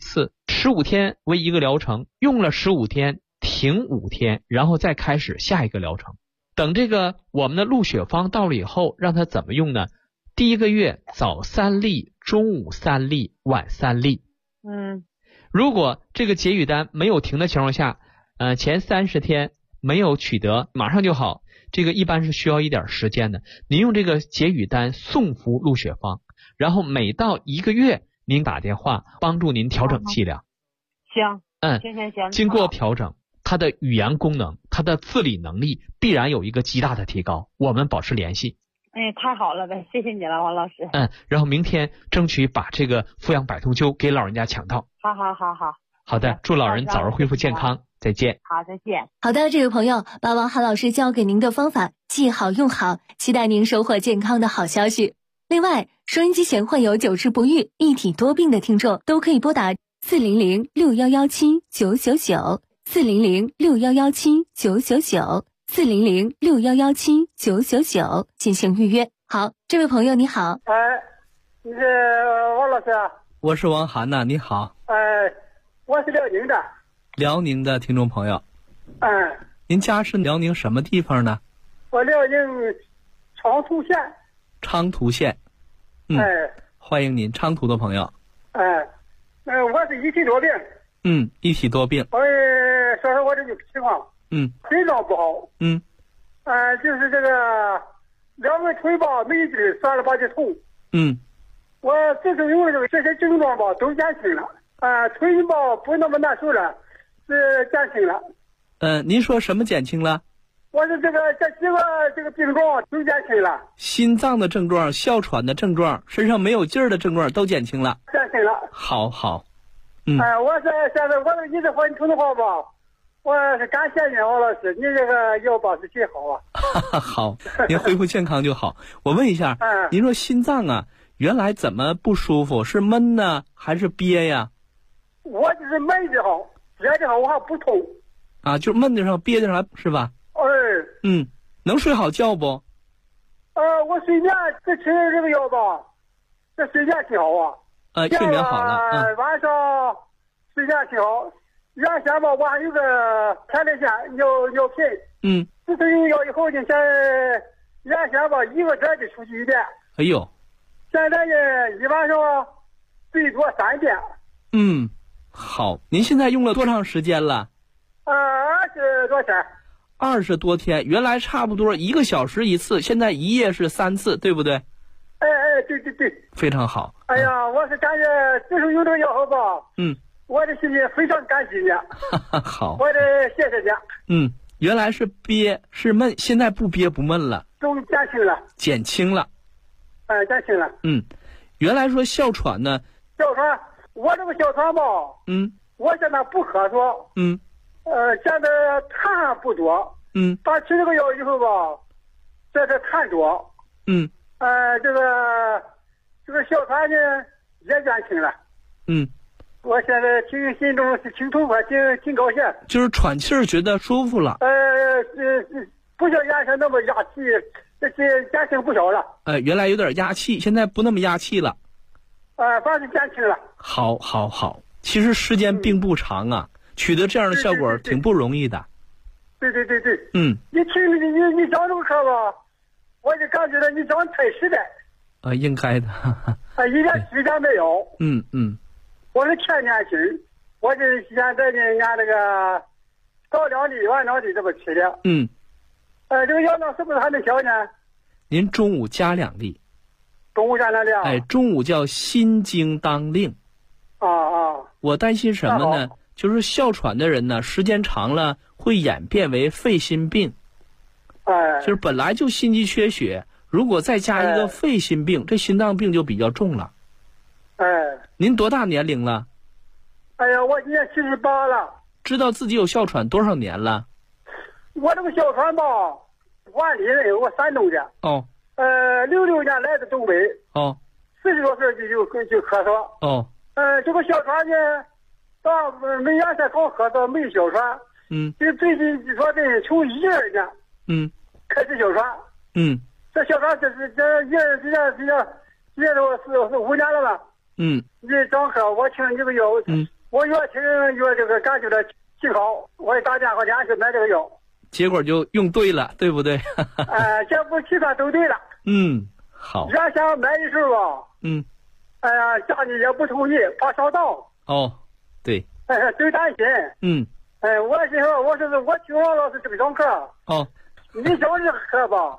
15天为一个疗程，用了15天，停5天，然后再开始下一个疗程。等这个我们的鹿血方到了以后，让它怎么用呢？第1个月早3粒，中午3粒，晚3粒。如果这个解语丹没有停的情况下，前30天没有取得，马上就好，这个一般是需要一点时间的。您用这个解语丹送服鹿血方，然后每到1个月您打电话帮助您调整剂量。 行，行， 经过调整，他的语言功能，他的自理能力必然有一个极大的提高。我们保持联系。 太好了呗，谢谢你了，王老师。 然后明天争取把这个阜阳百痛灸给老人家抢到。好的，祝老人早日恢复健康，再见。 好，再见。 好的，这位朋友，把王涵老师教给您的方法记好用好，期待您收获健康的好消息。另外，收音机前患有久治不愈、一体多病的听众都可以拨打400-6117-999，400-6117-999，400-6117-999进行预约。好，这位朋友你好。 你是王老师啊？ 我是王涵呐，你好。 我是辽宁的。 辽宁的听众朋友。您家是辽宁什么地方呢？ 我辽宁昌图县。 昌图县。欢迎您，昌图的朋友。 我是一体多病。 一体多病。 我说说我这个情况。心脏不好。就是这个2个腿吧，每只酸了吧就痛。我自从有了这些症状吧，都减轻了。腿吧不那么难受了，是减轻了。 您说什么减轻了？ 我是这几个这个病状都减轻了。 心脏的症状、哮喘的症状、身上没有劲儿的症状都减轻了。 减轻了。 好。 我是现在我一直和你通的话吧，我是感谢你王老师，你这个药吧是最好啊。 好，您恢复健康就好。我问一下，您说心脏啊，原来怎么不舒服？是闷呢，还是憋呀？ 我就是闷的好，憋的好，我还不痛。 就闷的上，憋的上，是吧？能睡好觉不？ 我睡眠这吃这个药吧，这睡眠挺好啊。 睡眠好了。 晚上睡眠挺好。原先吧，我还有个前列腺尿频。自从有药以后呢，原先吧1个点就出去1遍。 哎呦。 现在呢，一晚上最多3遍。 好，您现在用了多长时间了 ？20多天。 20多天，原来差不多1个小时1次，现在1夜是3次，对不对？ 对。 非常好。 哎呀，我是感觉自从有这个药后吧，我的心里非常感激你。 好。 我得谢谢你。 原来是憋是闷，现在不憋不闷了， 都减轻了。 减轻了。 减轻了。 原来说哮喘呢？ 哮喘，我这个哮喘吧，我现在不咳嗽。现在痰不多。打吃这个药以后吧，这痰多。这个哮喘呢也减轻了。我现在心中是挺痛快，挺高兴。 就是喘气儿觉得舒服了。 不像原先那么压气，这减轻不少了。 原来有点压气，现在不那么压气了。 反正减轻了。 好。其实时间并不长啊，取得这样的效果挺不容易的。 对。你讲这个课吧，我就感觉到你讲太实在。 应该的。 一点虚假没有。我是天天吃，我是现在呢按这个早2粒晚2粒这么吃的。这个药呢是不是还能调呢？ 您中午加2粒。 中午加2粒。 中午叫心经当令。我担心什么呢？就是哮喘的人呢，时间长了会演变为肺心病。就是本来就心肌缺血，如果再加一个肺心病，这心脏病就比较重了。您多大年龄了？ 我今年78了。 知道自己有哮喘多少年了？ 我这个哮喘吧，万里人，我山东的。66年来的东北。40多岁就咳嗽。这个哮喘呢，没原先光咳嗽，没哮喘。就最近就说的从12年。开始哮喘。这哮喘这12年是5年了吧。你张科，我听你这个药， 我越听越这个感觉到挺好，我也打电话去买这个药， 结果就用对了，对不对？ 这不其他都对了。 好。 原先买的时候啊，家里也不同意，怕上当。 对。 都担心。我心说，我听王老师这个讲课。你讲这个课吧。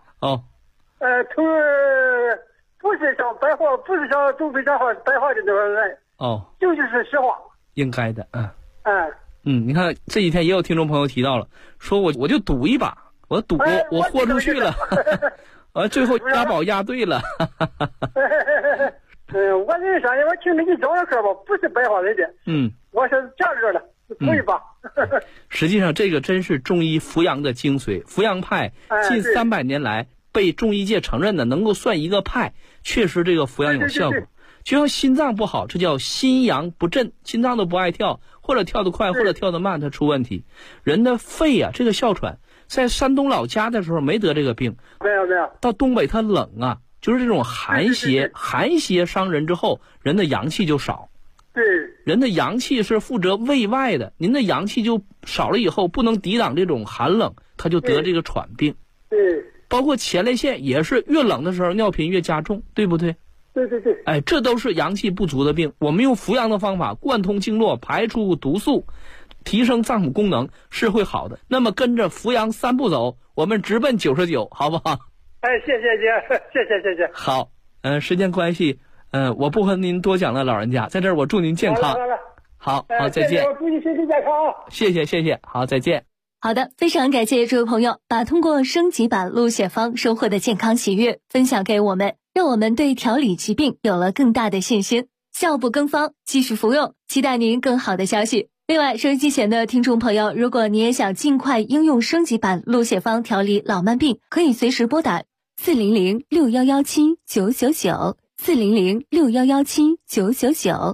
不是像白话，不是像东北讲话白话的那种人。就是实话。 应该的。你看这几天也有听众朋友提到了，说我就赌一把，我赌我豁出去了，最后押宝押对了。 我这相信我听你讲的课吧，不是白话人的。我是这样的，赌一把。 实际上这个真是中医扶阳的精髓，扶阳派近300年来被中医界承认的，能够算一个派，确实这个扶阳有效果。就像心脏不好，这叫心阳不振，心脏都不爱跳，或者跳得快，或者跳得慢，它出问题。人的肺啊，这个哮喘，在山东老家的时候没得这个病， 没有。 到东北它冷啊，就是这种寒邪伤人之后，人的阳气就少。 对， 人的阳气是负责卫外的，您的阳气就少了以后，不能抵挡这种寒冷，他就得这个喘病。 对， 包括前列腺也是越冷的时候尿频越加重，对不对？ 对。 这都是阳气不足的病。我们用扶阳的方法贯通经络，排出毒素，提升脏腑功能，是会好的。那么跟着扶阳3步走，我们直奔99，好不好？ 谢谢姐，谢谢。 好，时间关系，我不和您多讲了，老人家，在这儿我祝您健康。好，再见。 我祝你身体健康。 谢谢，好，再见。 好的，非常感谢这位朋友把通过升级版鹿血方收获的健康喜悦分享给我们，让我们对调理疾病有了更大的信心。效不更方，继续服用，期待您更好的消息。另外，收音机前的听众朋友，如果你也想尽快应用升级版鹿血方调理老慢病，可以随时拨打400-6117-999 400-6117-999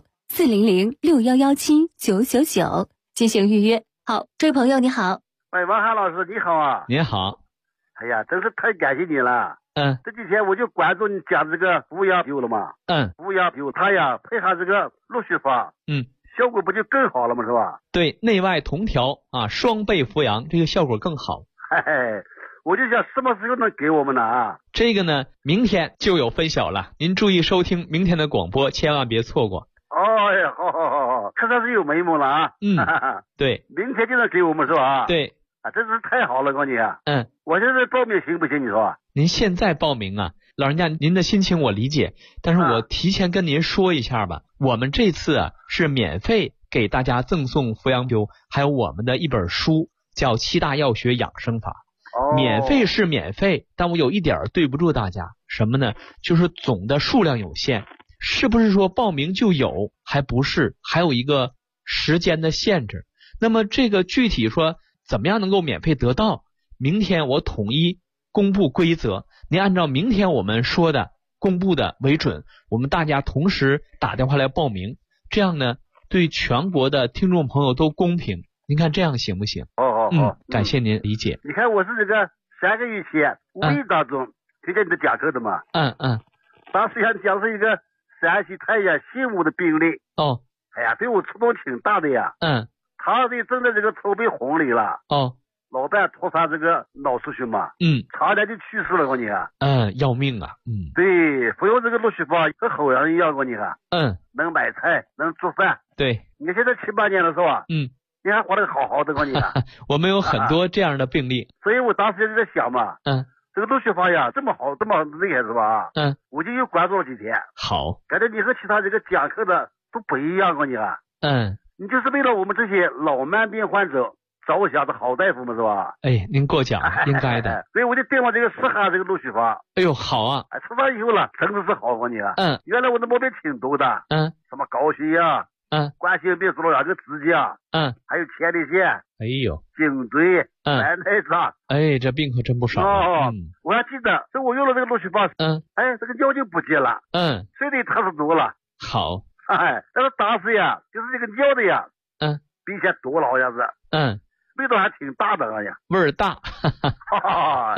400-6117-999进行预约。好，这位朋友你好。 王涵老师你好啊。 您好。 哎呀，真是太感谢你了。这几天我就关注你讲这个扶阳灸了嘛。扶阳灸它呀配合这个鹿血方，效果不就更好了吗？是吧？ 对，内外同调啊，双倍扶阳，这个效果更好。 我就想什么时候能给我们呢啊？ 这个呢，明天就有分晓了，您注意收听明天的广播，千万别错过。 好，这算是有眉目了啊。 对， 明天就能给我们是吧？ 对。 真是太好了，我跟你啊。我现在报名行不行？你说？ 您现在报名啊，老人家，您的心情我理解，但是我提前跟您说一下吧，我们这次啊是免费给大家赠送扶阳灸，还有我们的一本书，叫《7大药学养生法》。免费是免费，但我有一点对不住大家，什么呢？就是总的数量有限，是不是说报名就有？还不是，还有一个时间的限制。那么这个具体说怎么样能够免费得到？明天我统一公布规则，您按照明天我们说的公布的为准，我们大家同时打电话来报名，这样呢对全国的听众朋友都公平。您看这样行不行？感谢您理解。 你看我是这个3个月前无意当中听见你的讲课的嘛。当时讲是一个山西太原信武的病例。哎呀，对我触动挺大的呀。他这正在这个筹备婚礼了。老伴突发这个脑出血嘛。差点就去世了，我你看。 要命啊。 对，服用这个鹿血方和好人一样，我你看。能买菜，能做饭。 对。 你看现在7、8年了是吧？你还活得好好的，我你看。 我们有很多这样的病例。 所以我当时就在想嘛。这个鹿血方呀，这么好，这么厉害是吧？我就又关注了几天。 好。 感觉你和其他这个讲课的都不一样，我你看。你就是为了我们这些老慢病患者着想的好大夫嘛，是吧？ 您过奖了，应该的。 所以我就订了这个适合这个鹿血方。 哎呦，好啊！ 吃饭以后了，真的是好，我你看。原来我的毛病挺多的。什么高血压，冠心病、2个支架，还有前列腺， 哎呦， 颈椎，白内障， 这病可真不少。 我还记得，这我用了这个鹿血方，这个尿就不见了，睡得踏实多了。 好。 但是当时呀，就是这个尿的呀，比以前多了好像是，味道还挺大的呀， 味儿大，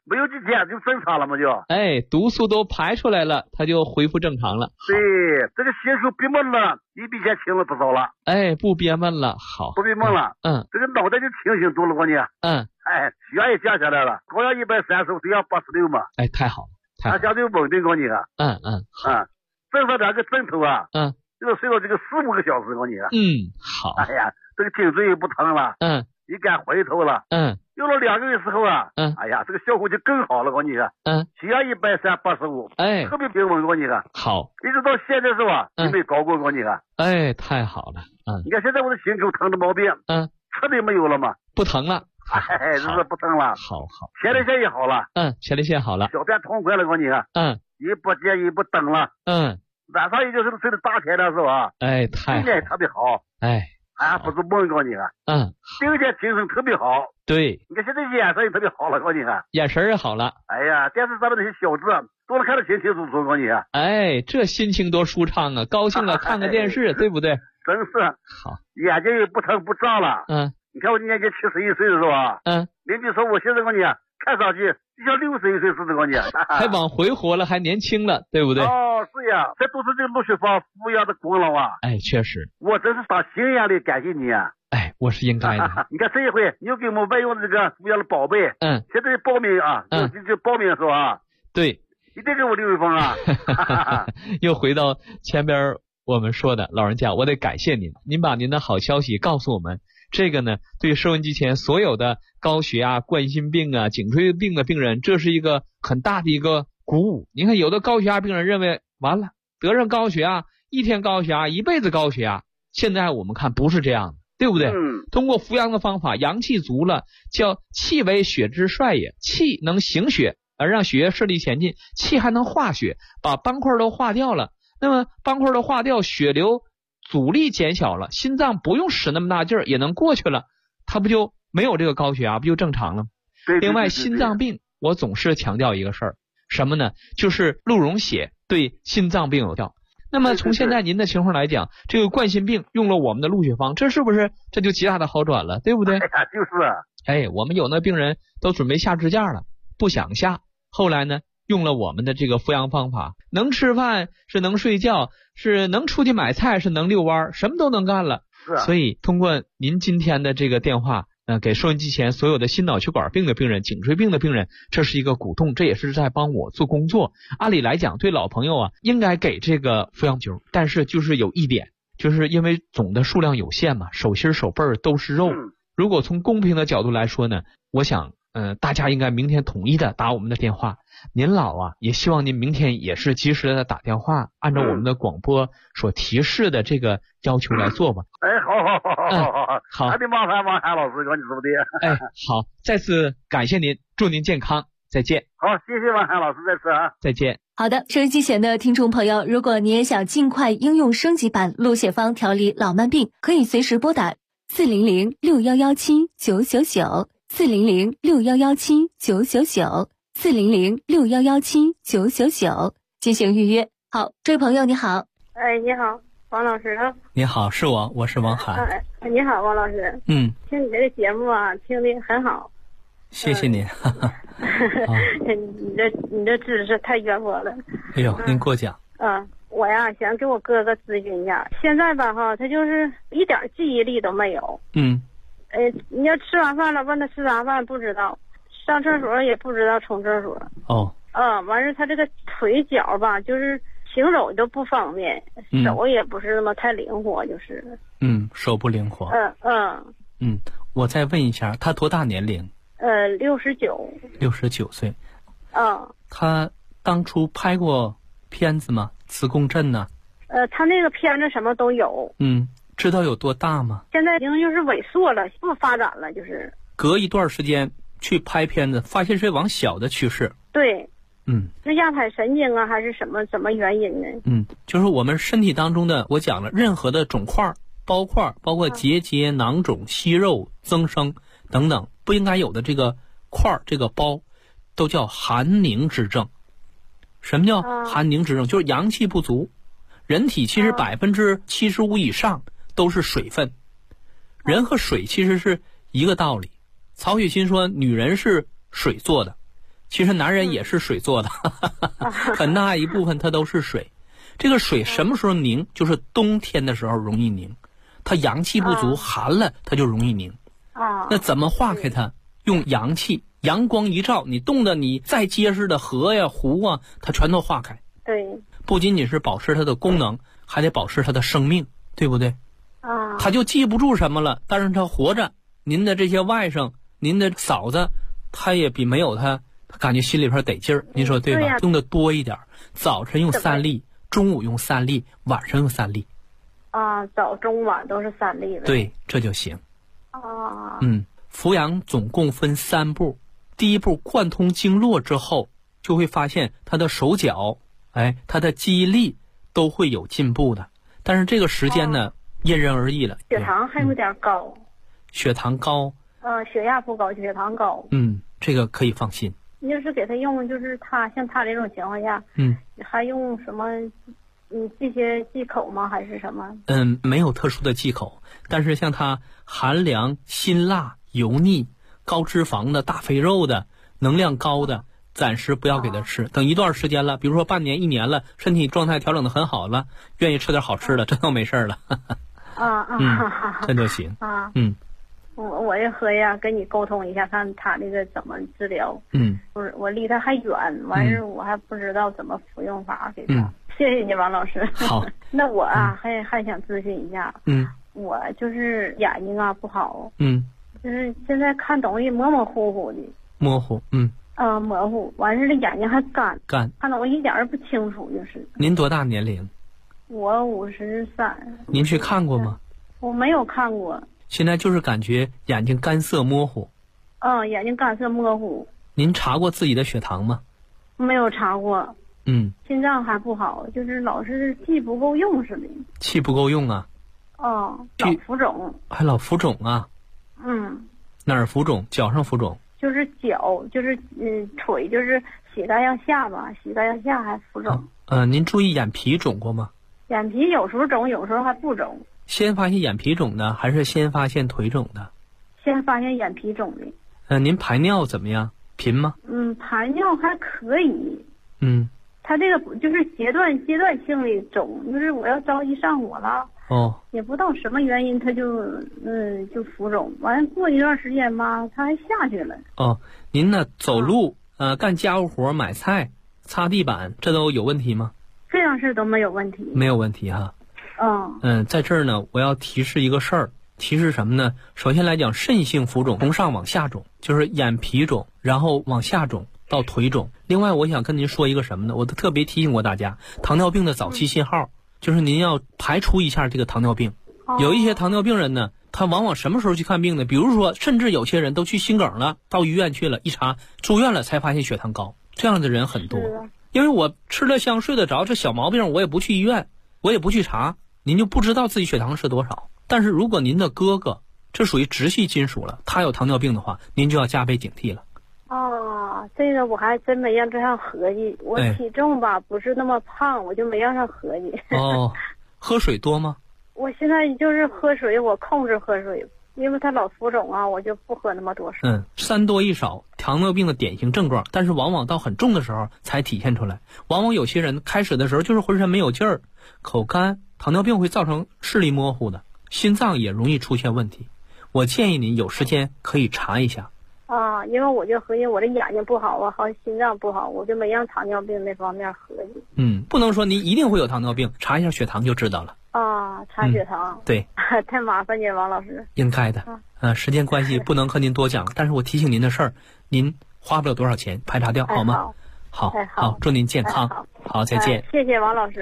没有几天就正常了嘛就。 哎，毒素都排出来了，它就恢复正常了。 对，这个心口闭闷了，你比以前轻了不少了。 哎，不憋闷了，好， 不闭闷了。这个脑袋就清醒多了，我呢。哎，血压也降下来了，高压135，血压86嘛。 哎，太好了， 它相对稳定，我呢。正上点个枕头啊。这个睡到这个4-5个小时，我呢。 好。 哎呀，这个颈椎也不疼了。一敢回头了。用了2个月之后啊。哎呀，这个效果就更好了，我呢。血压130/85， 哎， 特别平稳，我呢。 好， 一直到现在是吧？也没高过，我呢。 哎，太好了。 你看现在我的心口疼的毛病，彻底没有了嘛， 不疼了。 哎，这是不疼了。 好， 前列腺也好了。 前列腺好了， 小便痛快了，我呢。也不介意不等了。晚上也就是睡得大天了，是吧？ 哎，太好， 也特别好。 哎， 还不是梦着你啊。第二天精神特别好。 对， 你看现在眼神也特别好了，我你看。 眼神也好了。 哎呀，电视上面那些小字都能看得清清楚楚，我你看。 哎，这心情多舒畅啊！高兴了看个电视，对不对？ 真是。 好， 眼睛也不疼不胀了。你看我今年就71岁了，是吧？邻居说我现在我你看上去就像61岁似的，我你还往回活了，还年轻了，对不对？ 哦，是呀，这都是这个陆雪芳抚养的功劳啊！ 哎，确实， 我真是打心眼里感谢你啊！ 哎，我是应该的。 你看这一回，你又给我们外用的这个抚养的宝贝，现在报名啊，就报名是吧？ 对， 一定给我留一封啊！ 又回到前边我们说的，老人家，我得感谢您，您把您的好消息告诉我们。这个呢，对收音机前所有的高血压、冠心病啊、颈椎病的病人，这是一个很大的一个鼓舞。你看，有的高血压病人认为完了，得上高血压，一天高血压，一辈子高血压。现在我们看不是这样的，对不对？通过扶阳的方法，阳气足了，叫气为血之帅也，气能行血，而让血液顺利前进，气还能化血，把斑块都化掉了。那么斑块都化掉，血流阻力减小了，心脏不用使那么大劲儿也能过去了，它不就没有这个高血压，不就正常了？另外，心脏病我总是强调一个事儿，什么呢？就是鹿茸血对心脏病有效。那么从现在您的情况来讲，这个冠心病用了我们的鹿血方，这是不是这就极大的好转了，对不对？ 哎呀，就是。 哎，我们有那病人都准备下支架了，不想下，后来呢用了我们的这个扶阳方法，能吃饭，是能睡觉，是能出去买菜，是能遛弯，什么都能干了。所以通过您今天的这个电话，给收音机前所有的心脑血管病的病人、颈椎病的病人，这是一个鼓动，这也是在帮我做工作。按理来讲，对老朋友啊，应该给这个扶阳灸，但是就是有一点，就是因为总的数量有限嘛，手心手背都是肉。如果从公平的角度来说呢，我想大家应该明天统一的打我们的电话。您老啊，也希望您明天也是及时的打电话，按照我们的广播所提示的这个要求来做吧。 哎，好，还得麻烦老师说你说的。 哎，好，再次感谢您，祝您健康，再见。 好，谢谢王涵老师，再次啊， 再见。 好的，收音机前的听众朋友，如果你也想尽快应用升级版鹿血方调理老慢病，可以随时拨打400-6117-999，400-6117-999，400-6117-999进行预约。好，这位朋友你好。 哎，你好，王老师啊。 你好，是我是王涵。 你好，王老师。听你这个节目啊，听得很好。 谢谢您。 你这知识太渊博了。 哎呦，您过奖。 我呀想给我哥哥咨询一下，现在吧哈，他就是一点记忆力都没有。你要吃完饭了，问他吃啥饭不知道，上厕所也不知道冲厕所。完事他这个腿脚吧，就是行走都不方便，手也不是那么太灵活，就是。 手不灵活。我再问一下，他多大年龄？69岁。他当初拍过片子吗？磁共振呢？ 他那个片子什么都有。 知道有多大吗？ 现在已经就是萎缩了，不发展了，就是隔一段时间去拍片子，发现是往小的趋势。 对。是压迫神经啊，还是什么原因呢？ 就是我们身体当中的，我讲了，任何的肿块、包块，包括结节、囊肿、息肉、增生等等不应该有的这个块、这个包，都叫寒凝之症。什么叫寒凝之症？就是阳气不足。人体其实75%以上都是水分，人和水其实是一个道理。曹雪芹说女人是水做的， 其实男人也是水做的，很大一部分它都是水。这个水什么时候凝？就是冬天的时候容易凝，它阳气不足，寒了它就容易凝。那怎么化开它？用阳气，阳光一照，你冻得你再结实的河呀、湖啊，它全都化开。 对， 不仅仅是保持它的功能，还得保持它的生命，对不对？他就记不住什么了，但是他活着。您的这些外甥，您的嫂子，他也比没有他感觉心里边得劲儿。您说对吧？用的多一点，早晨用3粒，中午用3粒，晚上用3粒。 早中晚都是3粒。 对，这就行。扶阳总共分3步，第一步贯通经络之后，就会发现他的手脚，他的记忆力都会有进步的。但是这个时间呢，因人而异了。 血糖还有点高。 血糖高。 血压不高，血糖高。 这个可以放心。 你就是给他用，就是像他这种情况下，还用什么？这些忌口吗？还是什么？ 没有特殊的忌口，但是像他寒凉、辛辣、油腻、高脂肪的、大肥肉的、能量高的，暂时不要给他吃。等一段时间了，比如说半年、1年了，身体状态调整的很好了，愿意吃点好吃的，这都没事了。这就行。 我也合计跟你沟通一下，看他那个怎么治疗。不是，我离他还远，完事我还不知道怎么服用法给他。谢谢你，王老师。 好。 那我还想咨询一下。我就是眼睛不好。就是现在看东西模模糊糊的。 模糊。 模糊，完事这眼睛还干。看东西一点也不清楚，就是。 您多大年龄？ 我53。 您去看过吗？ 我没有看过。 现在就是感觉眼睛干涩模糊。 眼睛干涩模糊。 您查过自己的血糖吗？ 没有查过。心脏还不好，就是老是气不够用似的。 气不够用啊？ 老浮肿。 还老浮肿啊？哪儿浮肿？脚上浮肿？ 就是脚，就是腿，就是膝盖向下吧，膝盖向下还浮肿。 您注意眼皮肿过吗？ 眼皮有时候肿，有时候还不肿。 先发现眼皮肿的，还是先发现腿肿的？ 先发现眼皮肿的。 您排尿怎么样？频吗？ 排尿还可以。他这个就是阶段性的肿，就是我要着急上火了。也不知道什么原因，他就浮肿。完过一段时间吧，他还下去了。 您呢？走路干家务活、买菜、擦地板，这都有问题吗？ 这样事都没有问题。 没有问题哈。在这儿呢，我要提示一个事儿。提示什么呢？首先来讲，肾性浮肿从上往下肿，就是眼皮肿，然后往下肿到腿肿。另外，我想跟您说一个什么呢？我都特别提醒过大家，糖尿病的早期信号，就是您要排除一下这个糖尿病。有一些糖尿病人呢，他往往什么时候去看病呢？比如说，甚至有些人都去心梗了，到医院去了，一查住院了才发现血糖高，这样的人很多。因为我吃得香睡得着，这小毛病我也不去医院，我也不去查，您就不知道自己血糖是多少。但是如果您的哥哥这属于直系亲属了，他有糖尿病的话，您就要加倍警惕了。 这个我还真没让这样合计。我体重吧不是那么胖，我就没让他合计。 喝水多吗？ 我现在就是喝水，我控制喝水，因为他老浮肿我就不喝那么多水。 3多1少，糖尿病的典型症状，但是往往到很重的时候才体现出来。往往有些人开始的时候就是浑身没有劲儿，口干，糖尿病会造成视力模糊的，心脏也容易出现问题。我建议您有时间可以查一下。 因为我就合计我这眼睛不好好心脏不好，我就没让糖尿病那方面合计。 不能说您一定会有糖尿病，查一下血糖就知道了。 查血糖。 对。 太麻烦你，王老师。 应该的。时间关系不能和您多讲，但是我提醒您的事儿，您花不了多少钱，排查掉好吗？好，祝您健康。好，再见。 谢谢王老师。